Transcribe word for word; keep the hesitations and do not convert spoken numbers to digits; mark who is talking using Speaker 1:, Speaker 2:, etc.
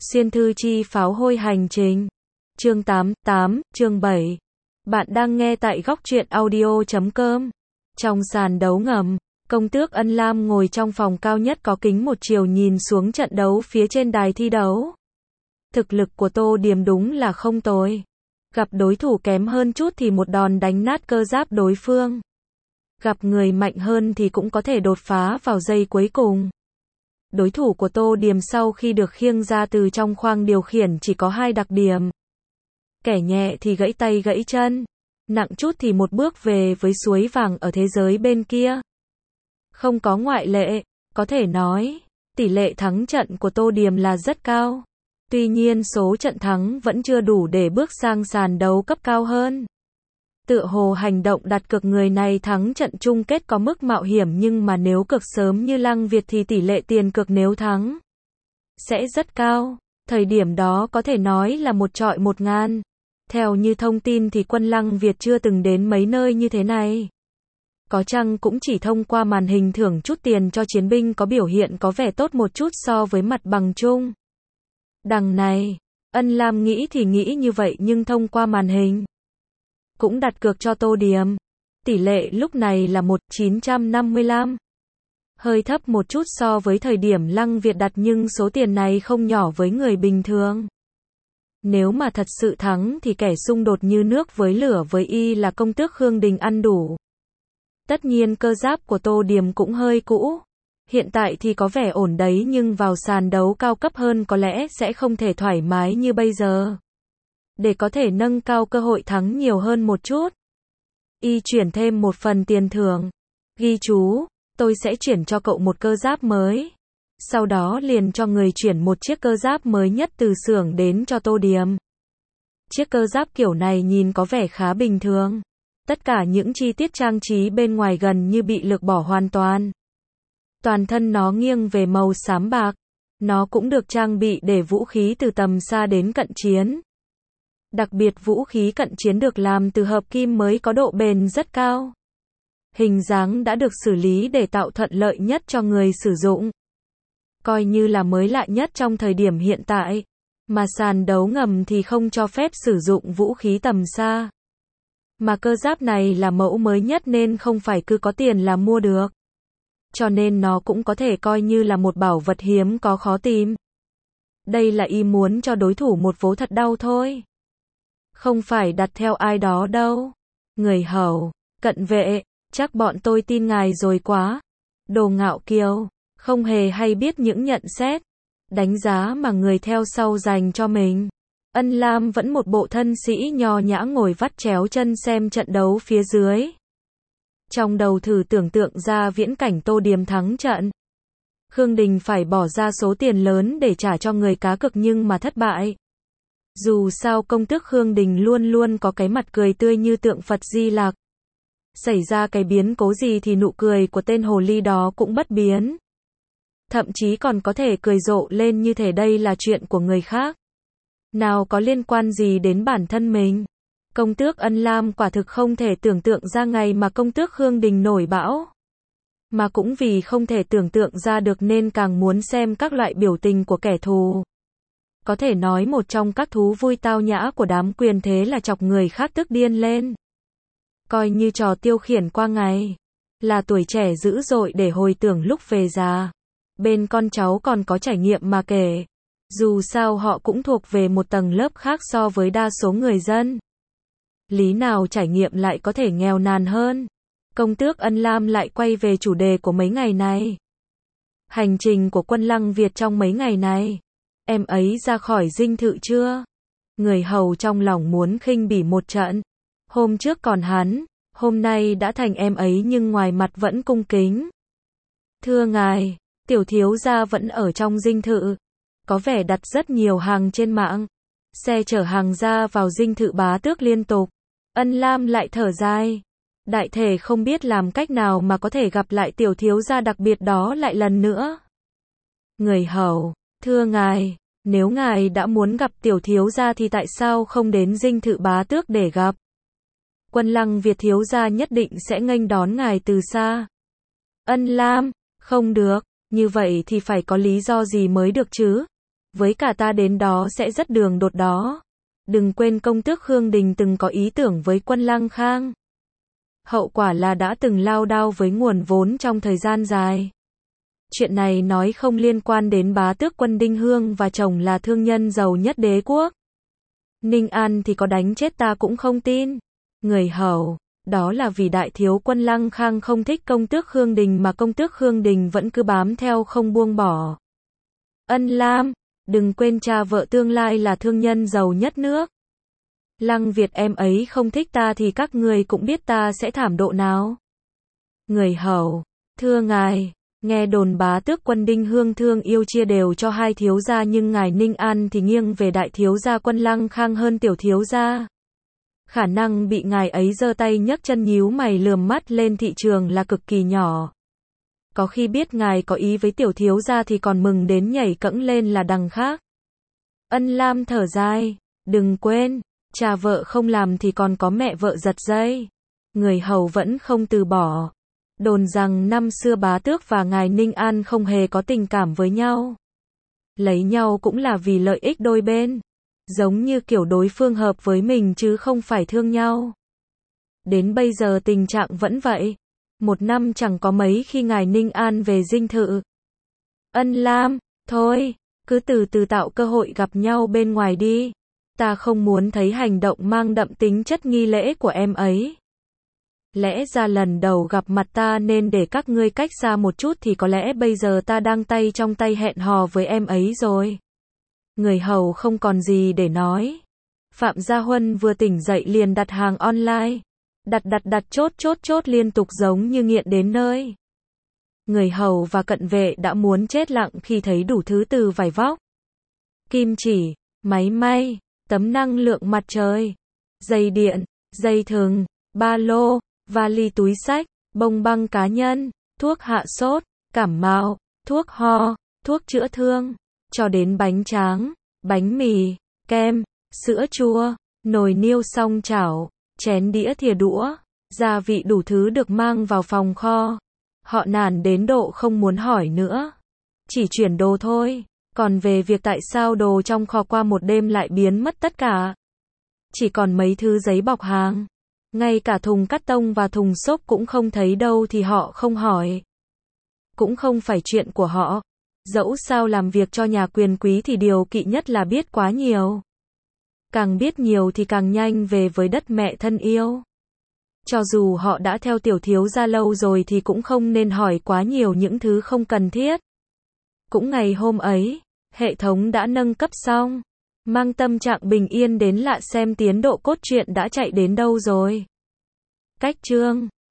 Speaker 1: Xuyên thư chi pháo hôi hành trình. Chương tám, tám, chương bảy. Bạn đang nghe tại góc truyện audio chấm com. Trong sàn đấu ngầm, công tước Ân Lam ngồi trong phòng cao nhất có kính một chiều nhìn xuống trận đấu phía trên đài thi đấu. Thực lực của Tô Điềm đúng là không tồi. Gặp đối thủ kém hơn chút thì một đòn đánh nát cơ giáp đối phương. Gặp người mạnh hơn thì cũng có thể đột phá vào giây cuối cùng. Đối thủ của Tô Điềm sau khi được khiêng ra từ trong khoang điều khiển chỉ có hai đặc điểm. Kẻ nhẹ thì gãy tay gãy chân, nặng chút thì một bước về với suối vàng ở thế giới bên kia. Không có ngoại lệ, có thể nói, tỷ lệ thắng trận của Tô Điềm là rất cao. Tuy nhiên số trận thắng vẫn chưa đủ để bước sang sàn đấu cấp cao hơn. Tựa hồ hành động đặt cược người này thắng trận chung kết có mức mạo hiểm, nhưng mà nếu cược sớm như Lăng Việt thì tỷ lệ tiền cược nếu thắng sẽ rất cao. Thời điểm đó có thể nói là một chọi một ngàn. Theo như thông tin thì quân Lăng Việt chưa từng đến mấy nơi như thế này. Có chăng cũng chỉ thông qua màn hình thưởng chút tiền cho chiến binh có biểu hiện có vẻ tốt một chút so với mặt bằng chung. Đằng này, Ân Lam nghĩ thì nghĩ như vậy, nhưng thông qua màn hình cũng đặt cược cho Tô Điềm. Tỷ lệ lúc này là một chín trăm năm mươi lăm. Hơi thấp một chút so với thời điểm Lăng Việt đặt, nhưng số tiền này không nhỏ với người bình thường. Nếu mà thật sự thắng thì kẻ xung đột như nước với lửa với y là công tước Khương Đình ăn đủ. Tất nhiên cơ giáp của Tô Điềm cũng hơi cũ. Hiện tại thì có vẻ ổn đấy, nhưng vào sàn đấu cao cấp hơn có lẽ sẽ không thể thoải mái như bây giờ. Để có thể nâng cao cơ hội thắng nhiều hơn một chút, y chuyển thêm một phần tiền thưởng. Ghi chú, tôi sẽ chuyển cho cậu một cơ giáp mới. Sau đó liền cho người chuyển một chiếc cơ giáp mới nhất từ xưởng đến cho Tô Điềm. Chiếc cơ giáp kiểu này nhìn có vẻ khá bình thường. Tất cả những chi tiết trang trí bên ngoài gần như bị lược bỏ hoàn toàn. Toàn thân nó nghiêng về màu xám bạc. Nó cũng được trang bị để vũ khí từ tầm xa đến cận chiến. Đặc biệt vũ khí cận chiến được làm từ hợp kim mới có độ bền rất cao. Hình dáng đã được xử lý để tạo thuận lợi nhất cho người sử dụng. Coi như là mới lạ nhất trong thời điểm hiện tại. Mà sàn đấu ngầm thì không cho phép sử dụng vũ khí tầm xa. Mà cơ giáp này là mẫu mới nhất nên không phải cứ có tiền là mua được. Cho nên nó cũng có thể coi như là một bảo vật hiếm có khó tìm. Đây là y muốn cho đối thủ một vố thật đau thôi. Không phải đặt theo ai đó đâu. Người hầu, cận vệ, chắc bọn tôi tin ngài rồi quá. Đồ ngạo kiều, không hề hay biết những nhận xét, đánh giá mà người theo sau dành cho mình. Ân Lam vẫn một bộ thân sĩ nho nhã ngồi vắt chéo chân xem trận đấu phía dưới. Trong đầu thử tưởng tượng ra viễn cảnh Tô Điềm thắng trận. Khương Đình phải bỏ ra số tiền lớn để trả cho người cá cược nhưng mà thất bại. Dù sao công tước Khương Đình luôn luôn có cái mặt cười tươi như tượng Phật Di Lặc. Xảy ra cái biến cố gì thì nụ cười của tên hồ ly đó cũng bất biến. Thậm chí còn có thể cười rộ lên như thể đây là chuyện của người khác. Nào có liên quan gì đến bản thân mình. Công tước Ân Lam quả thực không thể tưởng tượng ra ngày mà công tước Khương Đình nổi bão. Mà cũng vì không thể tưởng tượng ra được nên càng muốn xem các loại biểu tình của kẻ thù. Có thể nói một trong các thú vui tao nhã của đám quyền thế là chọc người khác tức điên lên. Coi như trò tiêu khiển qua ngày. Là tuổi trẻ dữ dội để hồi tưởng lúc về già. Bên con cháu còn có trải nghiệm mà kể. Dù sao họ cũng thuộc về một tầng lớp khác so với đa số người dân. Lý nào trải nghiệm lại có thể nghèo nàn hơn. Công tước Ân Lam lại quay về chủ đề của mấy ngày này. Hành trình của quân Lăng Việt trong mấy ngày này. Em ấy ra khỏi dinh thự chưa? Người hầu trong lòng muốn khinh bỉ một trận. Hôm trước còn hắn, hôm nay đã thành em ấy nhưng ngoài mặt vẫn cung kính. Thưa ngài, tiểu thiếu gia vẫn ở trong dinh thự. Có vẻ đặt rất nhiều hàng trên mạng. Xe chở hàng ra vào dinh thự bá tước liên tục. Ân Lam lại thở dài. Đại thể không biết làm cách nào mà có thể gặp lại tiểu thiếu gia đặc biệt đó lại lần nữa. Người hầu, thưa ngài, nếu ngài đã muốn gặp tiểu thiếu gia thì tại sao không đến dinh thự bá tước để gặp? Quân Lăng Việt thiếu gia nhất định sẽ nghênh đón ngài từ xa. Ân Lam, không được, như vậy thì phải có lý do gì mới được chứ? Với cả ta đến đó sẽ rất đường đột đó. Đừng quên công tước Khương Đình từng có ý tưởng với quân Lăng Khang. Hậu quả là đã từng lao đao với nguồn vốn trong thời gian dài. Chuyện này nói không liên quan đến bá tước quân Đinh Hương và chồng là thương nhân giàu nhất đế quốc. Ninh An thì có đánh chết ta cũng không tin. Người hầu, đó là vì đại thiếu quân Lăng Khang không thích công tước Khương Đình mà công tước Khương Đình vẫn cứ bám theo không buông bỏ. Ân Lam, đừng quên cha vợ tương lai là thương nhân giàu nhất nước. Lăng Việt em ấy không thích ta thì các người cũng biết ta sẽ thảm độ nào. Người hầu, thưa ngài, nghe đồn bá tước quân Đinh Hương thương yêu chia đều cho hai thiếu gia nhưng ngài Ninh An thì nghiêng về đại thiếu gia quân Lăng Khang hơn tiểu thiếu gia. Khả năng bị ngài ấy giơ tay nhấc chân nhíu mày lườm mắt lên thị trường là cực kỳ nhỏ. Có khi biết ngài có ý với tiểu thiếu gia thì còn mừng đến nhảy cẫng lên là đằng khác. Ân Lam thở dài, đừng quên, cha vợ không làm thì còn có mẹ vợ giật dây. Người hầu vẫn không từ bỏ. Đồn rằng năm xưa bá tước và ngài Ninh An không hề có tình cảm với nhau. Lấy nhau cũng là vì lợi ích đôi bên. Giống như kiểu đối phương hợp với mình chứ không phải thương nhau. Đến bây giờ tình trạng vẫn vậy. Một năm chẳng có mấy khi ngài Ninh An về dinh thự. Ân Lam, thôi, cứ từ từ tạo cơ hội gặp nhau bên ngoài đi. Ta không muốn thấy hành động mang đậm tính chất nghi lễ của em ấy. Lẽ ra lần đầu gặp mặt ta nên để các ngươi cách xa một chút thì có lẽ bây giờ ta đang tay trong tay hẹn hò với em ấy rồi. Người hầu không còn gì để nói. Phạm Gia Huân vừa tỉnh dậy liền đặt hàng online. Đặt đặt đặt chốt chốt chốt liên tục giống như nghiện đến nơi. Người hầu và cận vệ đã muốn chết lặng khi thấy đủ thứ từ vải vóc, kim chỉ, máy may, tấm năng lượng mặt trời, dây điện, dây thừng, ba lô, vali túi xách, bông băng cá nhân, thuốc hạ sốt, cảm mạo, thuốc ho, thuốc chữa thương, cho đến bánh tráng, bánh mì, kem, sữa chua, nồi niêu song chảo, chén đĩa thìa đũa, gia vị đủ thứ được mang vào phòng kho. Họ nản đến độ không muốn hỏi nữa. Chỉ chuyển đồ thôi. Còn về việc tại sao đồ trong kho qua một đêm lại biến mất tất cả. Chỉ còn mấy thứ giấy bọc hàng. Ngay cả thùng cắt tông và thùng xốp cũng không thấy đâu thì họ không hỏi. Cũng không phải chuyện của họ. Dẫu sao làm việc cho nhà quyền quý thì điều kỵ nhất là biết quá nhiều. Càng biết nhiều thì càng nhanh về với đất mẹ thân yêu. Cho dù họ đã theo tiểu thiếu gia lâu rồi thì cũng không nên hỏi quá nhiều những thứ không cần thiết. Cũng ngày hôm ấy, hệ thống đã nâng cấp xong. Mang tâm trạng bình yên đến lạ xem tiến độ cốt truyện đã chạy đến đâu rồi. Cách chương